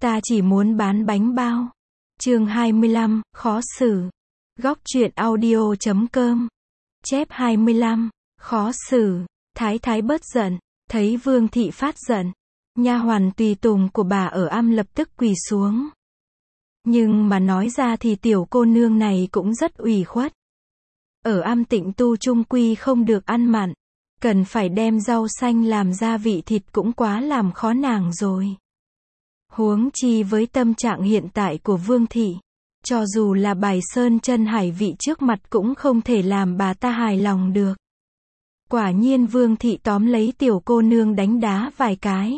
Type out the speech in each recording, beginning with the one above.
Ta chỉ muốn bán bánh bao. Chương 25, khó xử. Góc truyện audio.com. Chép 25, khó xử. Thái thái bớt giận, thấy Vương thị phát giận, nha hoàn tùy tùng của bà ở am lập tức quỳ xuống. Nhưng mà nói ra thì tiểu cô nương này cũng rất ủy khuất. Ở am Tịnh Tu chung quy không được ăn mặn, cần phải đem rau xanh làm gia vị thịt cũng quá làm khó nàng rồi. Huống chi với tâm trạng hiện tại của Vương thị, cho dù là bài sơn chân hải vị trước mặt cũng không thể làm bà ta hài lòng được. Quả nhiên Vương thị tóm lấy tiểu cô nương đánh đá vài cái,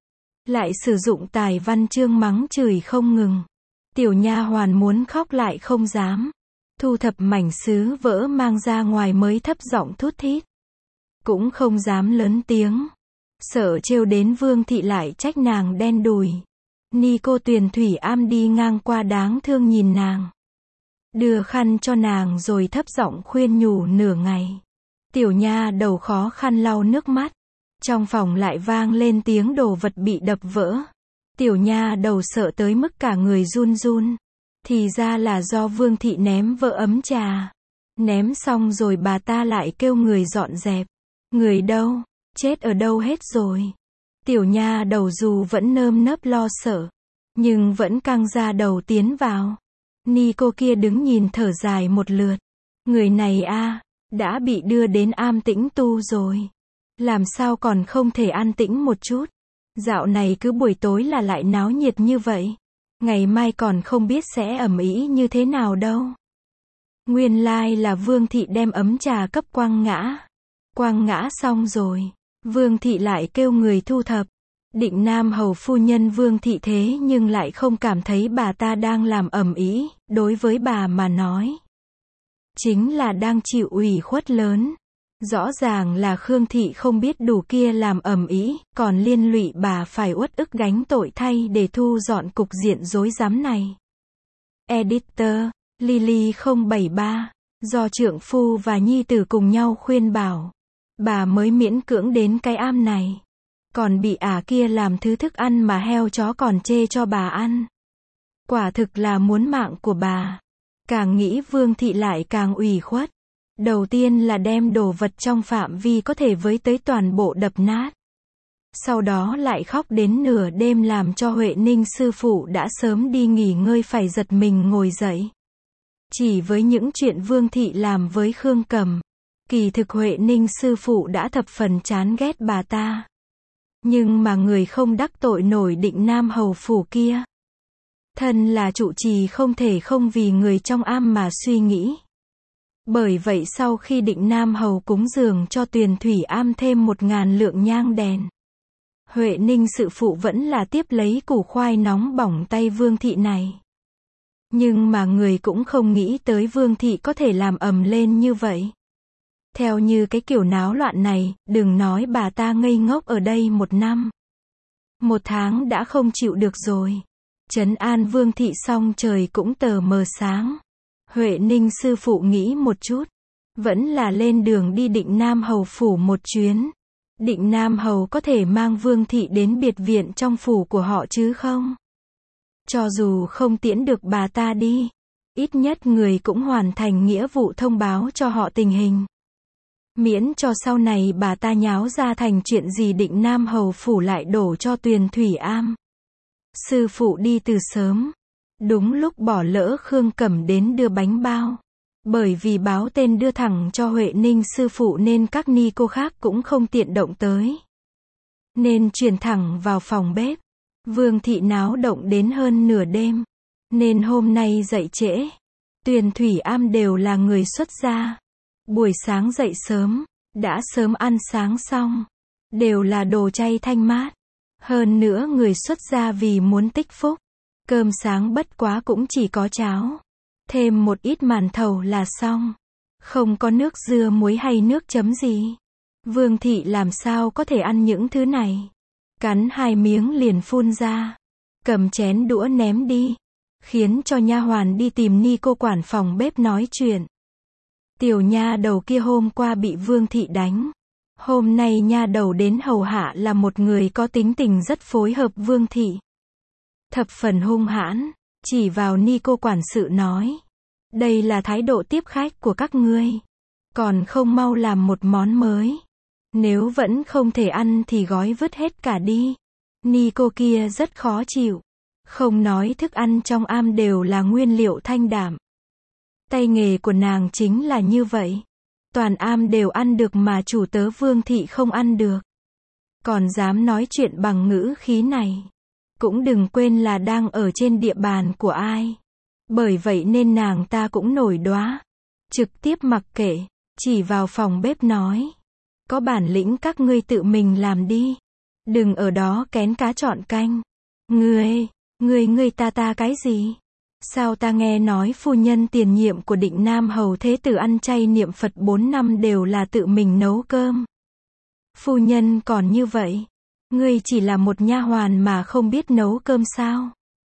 lại sử dụng tài văn chương mắng chửi không ngừng. Tiểu nha hoàn muốn khóc lại không dám, thu thập mảnh sứ vỡ mang ra ngoài mới thấp giọng thút thít, cũng không dám lớn tiếng, sợ trêu đến Vương thị lại trách nàng đen đủi. Ni cô Tuyền Thủy Am đi ngang qua đáng thương nhìn nàng, đưa khăn cho nàng rồi thấp giọng khuyên nhủ nửa ngày. Tiểu nha đầu khó khăn lau nước mắt, trong phòng lại vang lên tiếng đồ vật bị đập vỡ. Tiểu nha đầu sợ tới mức cả người run run, thì ra là do Vương thị ném vỡ ấm trà. Ném xong rồi bà ta lại kêu người dọn dẹp. Người đâu? Chết ở đâu hết rồi? Tiểu nha đầu dù vẫn nơm nớp lo sợ, nhưng vẫn căng ra đầu tiến vào. Ni cô kia đứng nhìn thở dài một lượt. Người này đã bị đưa đến am Tĩnh Tu rồi. Làm sao còn không thể an tĩnh một chút? Dạo này cứ buổi tối là lại náo nhiệt như vậy. Ngày mai còn không biết sẽ ầm ĩ như thế nào đâu. Nguyên lai là Vương thị đem ấm trà cấp quăng ngã. Quăng ngã xong rồi, Vương thị lại kêu người thu thập. Định Nam hầu phu nhân Vương thị thế nhưng lại không cảm thấy bà ta đang làm ầm ĩ, đối với bà mà nói, chính là đang chịu ủy khuất lớn. Rõ ràng là Khương thị không biết đủ kia làm ầm ĩ, còn liên lụy bà phải uất ức gánh tội thay để thu dọn cục diện rối rắm này. Editor, Lily 073, do trượng phu và nhi tử cùng nhau khuyên bảo, bà mới miễn cưỡng đến cái am này. Còn bị kia làm thứ thức ăn mà heo chó còn chê cho bà ăn. Quả thực là muốn mạng của bà. Càng nghĩ Vương thị lại càng ủy khuất. Đầu tiên là đem đồ vật trong phạm vi có thể với tới toàn bộ đập nát. Sau đó lại khóc đến nửa đêm làm cho Huệ Ninh sư phụ đã sớm đi nghỉ ngơi phải giật mình ngồi dậy. Chỉ với những chuyện Vương thị làm với Khương Cầm, kỳ thực Huệ Ninh sư phụ đã thập phần chán ghét bà ta. Nhưng mà người không đắc tội nổi Định Nam hầu phủ kia. Thân là trụ trì không thể không vì người trong am mà suy nghĩ. Bởi vậy sau khi Định Nam hầu cúng dường cho Tuyền Thủy Am thêm 1000 lượng nhang đèn, Huệ Ninh sự phụ vẫn là tiếp lấy củ khoai nóng bỏng tay Vương thị này. Nhưng mà người cũng không nghĩ tới Vương thị có thể làm ầm lên như vậy. Theo như cái kiểu náo loạn này, đừng nói bà ta ngây ngốc ở đây 1 năm. 1 tháng đã không chịu được rồi. Trấn an Vương thị xong trời cũng tờ mờ sáng. Huệ Ninh sư phụ nghĩ một chút, vẫn là lên đường đi Định Nam hầu phủ một chuyến. Định Nam hầu có thể mang Vương thị đến biệt viện trong phủ của họ chứ không? Cho dù không tiễn được bà ta đi, ít nhất người cũng hoàn thành nghĩa vụ thông báo cho họ tình hình. Miễn cho sau này bà ta nháo ra thành chuyện gì Định Nam hầu phủ lại đổ cho Tuyền Thủy Am. Sư phụ đi từ sớm, đúng lúc bỏ lỡ Khương Cẩm đến đưa bánh bao. Bởi vì báo tên đưa thẳng cho Huệ Ninh sư phụ nên các ni cô khác cũng không tiện động tới. Nên chuyển thẳng vào phòng bếp. Vương thị náo động đến hơn nửa đêm. Nên hôm nay dậy trễ. Tuyền Thủy Am đều là người xuất gia. Buổi sáng dậy sớm, đã sớm ăn sáng xong. Đều là đồ chay thanh mát. Hơn nữa người xuất gia vì muốn tích phúc. Cơm sáng bất quá cũng chỉ có cháo. Thêm một ít màn thầu là xong. Không có nước dưa muối hay nước chấm gì. Vương thị làm sao có thể ăn những thứ này. Cắn 2 miếng liền phun ra. Cầm chén đũa ném đi. Khiến cho nha hoàn đi tìm ni cô quản phòng bếp nói chuyện. Tiểu nha đầu kia hôm qua bị Vương thị đánh. Hôm nay nha đầu đến hầu hạ là một người có tính tình rất phối hợp Vương thị. thập phần hung hãn, chỉ vào Nico quản sự nói. Đây là thái độ tiếp khách của các ngươi. Còn không mau làm một món mới. Nếu vẫn không thể ăn thì gói vứt hết cả đi. Nico kia rất khó chịu. Không nói thức ăn trong am đều là nguyên liệu thanh đạm. Tay nghề của nàng chính là như vậy. Toàn am đều ăn được mà chủ tớ Vương thị không ăn được. Còn dám nói chuyện bằng ngữ khí này. Cũng đừng quên là đang ở trên địa bàn của ai. Bởi vậy nên nàng ta cũng nổi đoá. Trực tiếp mặc kệ, chỉ vào phòng bếp nói. Có bản lĩnh các ngươi tự mình làm đi. Đừng ở đó kén cá chọn canh. Ngươi ta cái gì? Sao ta nghe nói phu nhân tiền nhiệm của Định Nam Hầu Thế Tử ăn chay niệm Phật 4 năm đều là tự mình nấu cơm. Phu nhân còn như vậy. Ngươi chỉ là một nha hoàn mà không biết nấu cơm sao?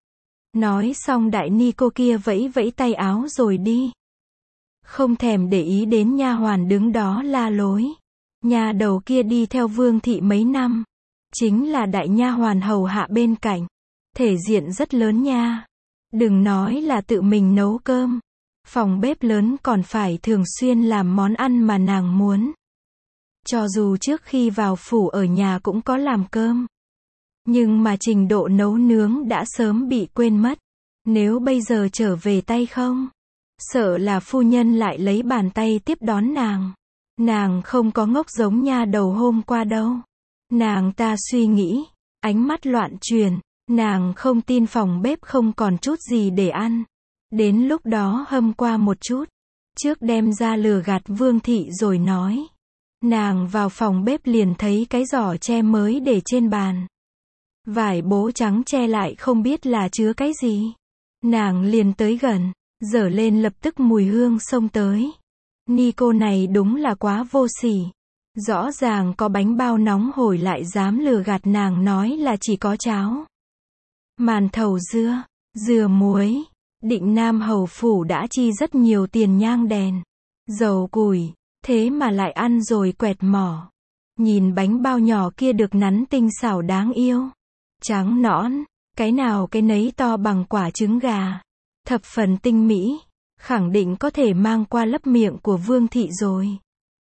Nói xong đại ni cô kia vẫy vẫy tay áo rồi đi. Không thèm để ý đến nha hoàn đứng đó la lối. Nhà đầu kia đi theo Vương thị mấy năm. Chính là đại nha hoàn hầu hạ bên cạnh. Thể diện rất lớn nha. Đừng nói là tự mình nấu cơm. Phòng bếp lớn còn phải thường xuyên làm món ăn mà nàng muốn. Cho dù trước khi vào phủ ở nhà cũng có làm cơm. Nhưng mà trình độ nấu nướng đã sớm bị quên mất. Nếu bây giờ trở về tay không, sợ là phu nhân lại lấy bàn tay tiếp đón nàng. Nàng không có ngốc giống nha đầu hôm qua đâu. Nàng ta suy nghĩ, ánh mắt loạn chuyển. Nàng không tin phòng bếp không còn chút gì để ăn. Đến lúc đó hâm qua một chút. Trước đem ra lừa gạt Vương thị rồi nói. Nàng vào phòng bếp liền thấy cái giỏ tre mới để trên bàn. Vải bố trắng che lại không biết là chứa cái gì. Nàng liền tới gần, dở lên lập tức mùi hương xông tới. Nico này đúng là quá vô sỉ. Rõ ràng có bánh bao nóng hổi lại dám lừa gạt nàng nói là chỉ có cháo. Màn thầu dưa, dừa muối. Định Nam Hầu Phủ đã chi rất nhiều tiền nhang đèn, dầu củi. Thế mà lại ăn rồi quẹt mỏ. Nhìn bánh bao nhỏ kia được nắn tinh xảo đáng yêu. Trắng nõn, cái nào cái nấy to bằng quả trứng gà. Thập phần tinh mỹ, khẳng định có thể mang qua lấp miệng của Vương thị rồi.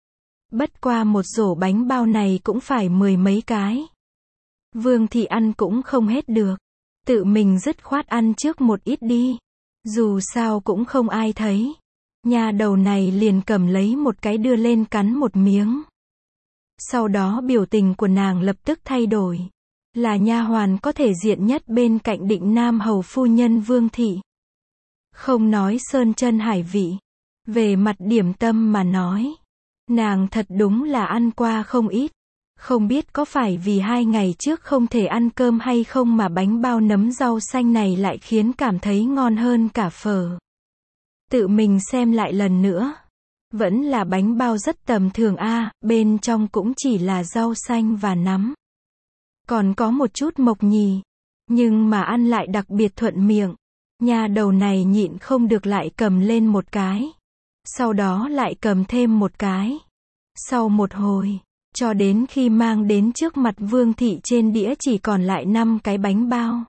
Bất qua một rổ bánh bao này cũng phải 10 mấy cái. Vương thị ăn cũng không hết được. Tự mình dứt khoát ăn trước một ít đi. Dù sao cũng không ai thấy. Nhà đầu này liền cầm lấy một cái đưa lên cắn một miếng. Sau đó biểu tình của nàng lập tức thay đổi. Là nha hoàn có thể diện nhất bên cạnh Định Nam Hầu phu nhân Vương thị. Không nói sơn chân hải vị. Về mặt điểm tâm mà nói. Nàng thật đúng là ăn qua không ít. Không biết có phải vì 2 ngày trước không thể ăn cơm hay không mà bánh bao nấm rau xanh này lại khiến cảm thấy ngon hơn cả phở. Tự mình xem lại lần nữa. Vẫn là bánh bao rất tầm thường a, bên trong cũng chỉ là rau xanh và nấm. Còn có một chút mộc nhì. Nhưng mà ăn lại đặc biệt thuận miệng. Nhà đầu này nhịn không được lại cầm lên một cái. Sau đó lại cầm thêm một cái. Sau một hồi, cho đến khi mang đến trước mặt Vương thị trên đĩa chỉ còn lại 5 cái bánh bao.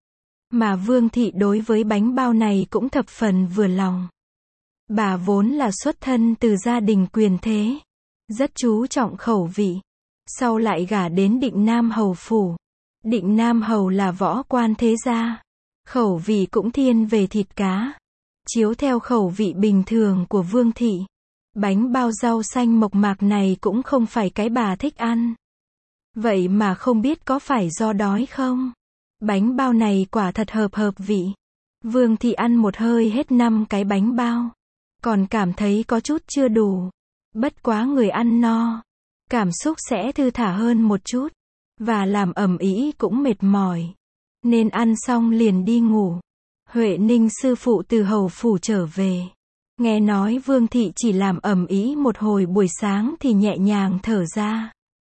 Mà Vương thị đối với bánh bao này cũng thập phần vừa lòng. Bà vốn là xuất thân từ gia đình quyền thế, rất chú trọng khẩu vị. Sau lại gả đến Định Nam Hầu Phủ. Định Nam Hầu là võ quan thế gia. Khẩu vị cũng thiên về thịt cá. Chiếu theo khẩu vị bình thường của Vương thị. Bánh bao rau xanh mộc mạc này cũng không phải cái bà thích ăn. Vậy mà không biết có phải do đói không? Bánh bao này quả thật hợp vị. Vương thị ăn một hơi hết 5 cái bánh bao. Còn cảm thấy có chút chưa đủ. Bất quá người ăn no. Cảm xúc sẽ thư thả hơn một chút. Và làm ầm ĩ cũng mệt mỏi. Nên ăn xong liền đi ngủ. Huệ Ninh sư phụ từ Hầu Phủ trở về. Nghe nói Vương thị chỉ làm ầm ĩ một hồi buổi sáng thì nhẹ nhàng thở ra.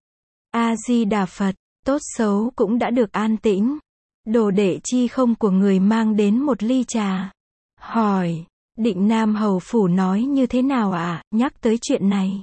A-di-đà Phật, tốt xấu cũng đã được an tĩnh. Đồ đệ chi không của người mang đến một ly trà. Hỏi, Định Nam Hầu Phủ nói như thế nào ạ, nhắc tới chuyện này.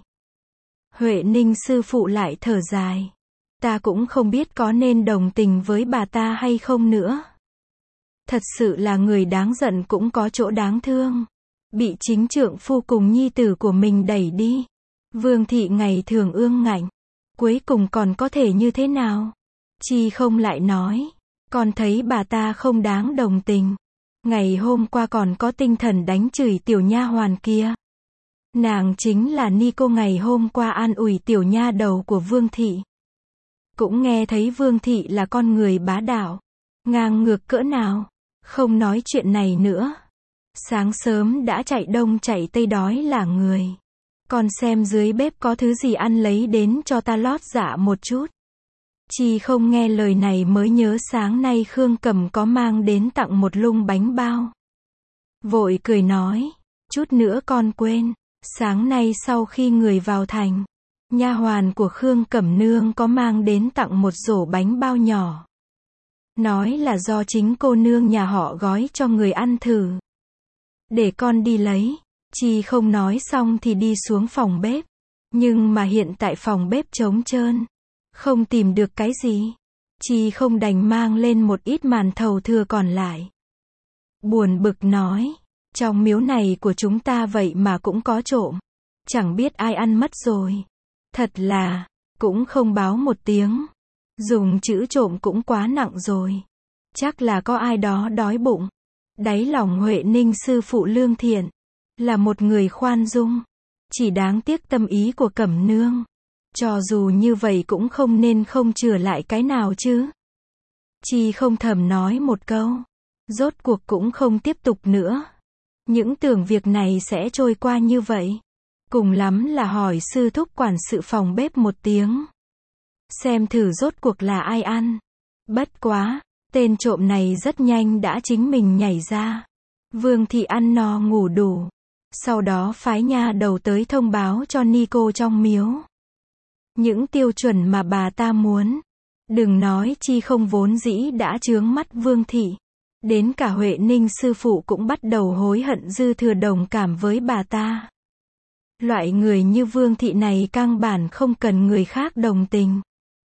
Huệ Ninh sư phụ lại thở dài. Ta cũng không biết có nên đồng tình với bà ta hay không nữa. Thật sự là người đáng giận cũng có chỗ đáng thương. Bị chính trượng phu cùng nhi tử của mình đẩy đi. Vương thị ngày thường ương ngạnh. Cuối cùng còn có thể như thế nào? Chi không lại nói. Con thấy bà ta không đáng đồng tình. Ngày hôm qua còn có tinh thần đánh chửi tiểu nha hoàn kia. Nàng chính là Nico ngày hôm qua an ủi tiểu nha đầu của Vương thị. Cũng nghe thấy Vương thị là con người bá đạo. Ngang ngược cỡ nào. Không nói chuyện này nữa. Sáng sớm đã chạy đông chạy tây đói là người. Còn xem dưới bếp có thứ gì ăn lấy đến cho ta lót dạ một chút. Chi không nghe lời này mới nhớ sáng nay Khương Cẩm có mang đến tặng một lung bánh bao. Vội cười nói, chút nữa con quên, sáng nay sau khi người vào thành, nha hoàn của Khương Cẩm nương có mang đến tặng một rổ bánh bao nhỏ. Nói là do chính cô nương nhà họ gói cho người ăn thử. Để con đi lấy. Chi không nói xong thì đi xuống phòng bếp. Nhưng mà hiện tại phòng bếp trống trơn. Không tìm được cái gì. Chi không đành mang lên một ít màn thầu thừa còn lại. Buồn bực nói. Trong miếu này của chúng ta vậy mà cũng có trộm. Chẳng biết ai ăn mất rồi. Thật là, cũng không báo một tiếng. Dùng chữ trộm cũng quá nặng rồi. Chắc là có ai đó đói bụng. Đáy lòng Huệ Ninh sư phụ lương thiện. Là một người khoan dung. Chỉ đáng tiếc tâm ý của Cẩm nương. Cho dù như vậy cũng không nên không chừa lại cái nào chứ. Chi không thầm nói một câu. Rốt cuộc cũng không tiếp tục nữa. Những tưởng việc này sẽ trôi qua như vậy. Cùng lắm là hỏi sư thúc quản sự phòng bếp một tiếng. Xem thử rốt cuộc là ai ăn. Bất quá, tên trộm này rất nhanh đã chính mình nhảy ra. Vương thị ăn no ngủ đủ. Sau đó phái nha đầu tới thông báo cho Nico trong miếu. Những tiêu chuẩn mà bà ta muốn. Đừng nói Chi không vốn dĩ đã chướng mắt Vương thị. Đến cả Huệ Ninh sư phụ cũng bắt đầu hối hận dư thừa đồng cảm với bà ta. Loại người như Vương thị này căn bản không cần người khác đồng tình.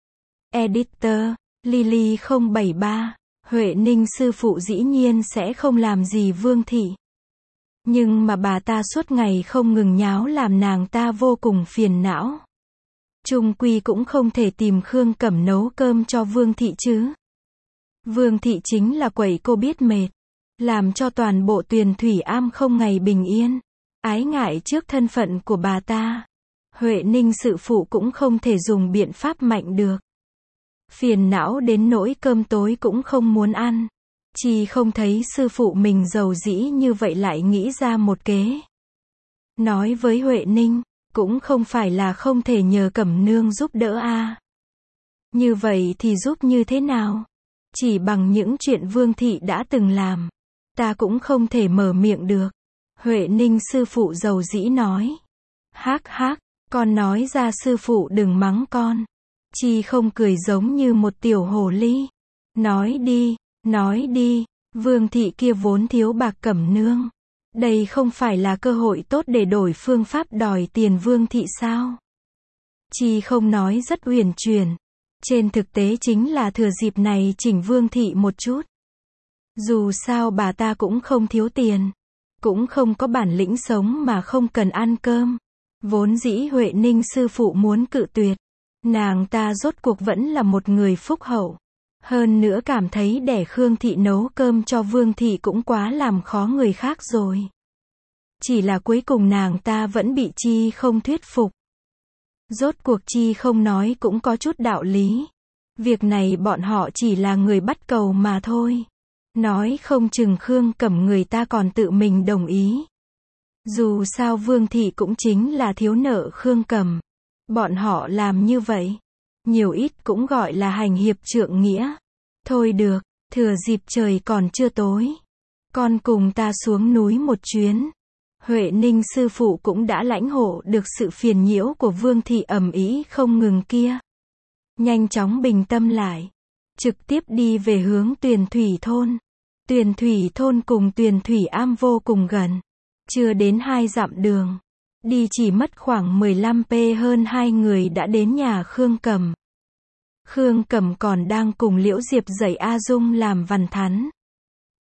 Editor, Lily 073, Huệ Ninh sư phụ dĩ nhiên sẽ không làm gì Vương thị. Nhưng mà bà ta suốt ngày không ngừng nháo làm nàng ta vô cùng phiền não. Chung quy cũng không thể tìm Khương Cẩm nấu cơm cho Vương thị chứ. Vương thị chính là quẩy cô biết mệt. Làm cho toàn bộ Tuyền Thủy Am không ngày bình yên. Ái ngại trước thân phận của bà ta. Huệ Ninh sự phụ cũng không thể dùng biện pháp mạnh được. Phiền não đến nỗi cơm tối cũng không muốn ăn. Chi không thấy sư phụ mình giàu dĩ như vậy lại nghĩ ra một kế. Nói với Huệ Ninh, cũng không phải là không thể nhờ Cẩm nương giúp đỡ a. Như vậy thì giúp như thế nào? Chỉ bằng những chuyện Vương thị đã từng làm, ta cũng không thể mở miệng được. Huệ Ninh sư phụ giàu dĩ nói. Hác hác, con nói ra sư phụ đừng mắng con. Chi không cười giống như một tiểu hồ ly. Nói đi, Vương thị kia vốn thiếu bạc Cẩm nương. Đây không phải là cơ hội tốt để đổi phương pháp đòi tiền Vương thị sao? Chi không nói rất uyển chuyển. Trên thực tế chính là thừa dịp này chỉnh Vương thị một chút. Dù sao bà ta cũng không thiếu tiền. Cũng không có bản lĩnh sống mà không cần ăn cơm. Vốn dĩ Huệ Ninh sư phụ muốn cự tuyệt. Nàng ta rốt cuộc vẫn là một người phúc hậu. Hơn nữa cảm thấy để Khương thị nấu cơm cho Vương thị cũng quá làm khó người khác rồi. Chỉ là cuối cùng nàng ta vẫn bị Chi không thuyết phục. Rốt cuộc Chi không nói cũng có chút đạo lý. Việc này bọn họ chỉ là người bắt cầu mà thôi. Nói không chừng Khương Cẩm người ta còn tự mình đồng ý. Dù sao Vương thị cũng chính là thiếu nợ Khương Cẩm. Bọn họ làm như vậy, nhiều ít cũng gọi là hành hiệp trượng nghĩa. Thôi được, thừa dịp trời còn chưa tối, con cùng ta xuống núi một chuyến. Huệ Ninh sư phụ cũng đã lãnh hộ được sự phiền nhiễu của Vương thị ầm ĩ không ngừng kia. Nhanh chóng bình tâm lại, trực tiếp đi về hướng Tuyền Thủy thôn. Tuyền Thủy thôn cùng Tuyền Thủy Am vô cùng gần, chưa đến 2 dặm đường. Đi chỉ mất khoảng 15p hơn 2 người đã đến nhà Khương Cẩm. Khương Cẩm còn đang cùng Liễu Diệp dạy A Dung làm văn thắn.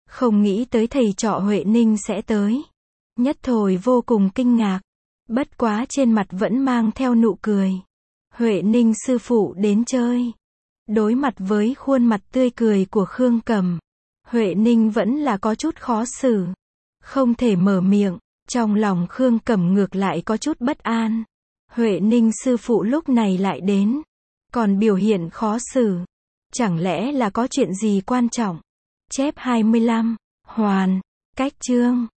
Không nghĩ tới thầy trò Huệ Ninh sẽ tới. Nhất Thời vô cùng kinh ngạc. Bất quá trên mặt vẫn mang theo nụ cười. Huệ Ninh sư phụ đến chơi. Đối mặt với khuôn mặt tươi cười của Khương Cầm, Huệ Ninh vẫn là có chút khó xử. Không thể mở miệng. Trong lòng Khương Cầm ngược lại có chút bất an. Huệ Ninh sư phụ lúc này lại đến. Còn biểu hiện khó xử. Chẳng lẽ là có chuyện gì quan trọng? Chép 25. Hoàn. Cách chương.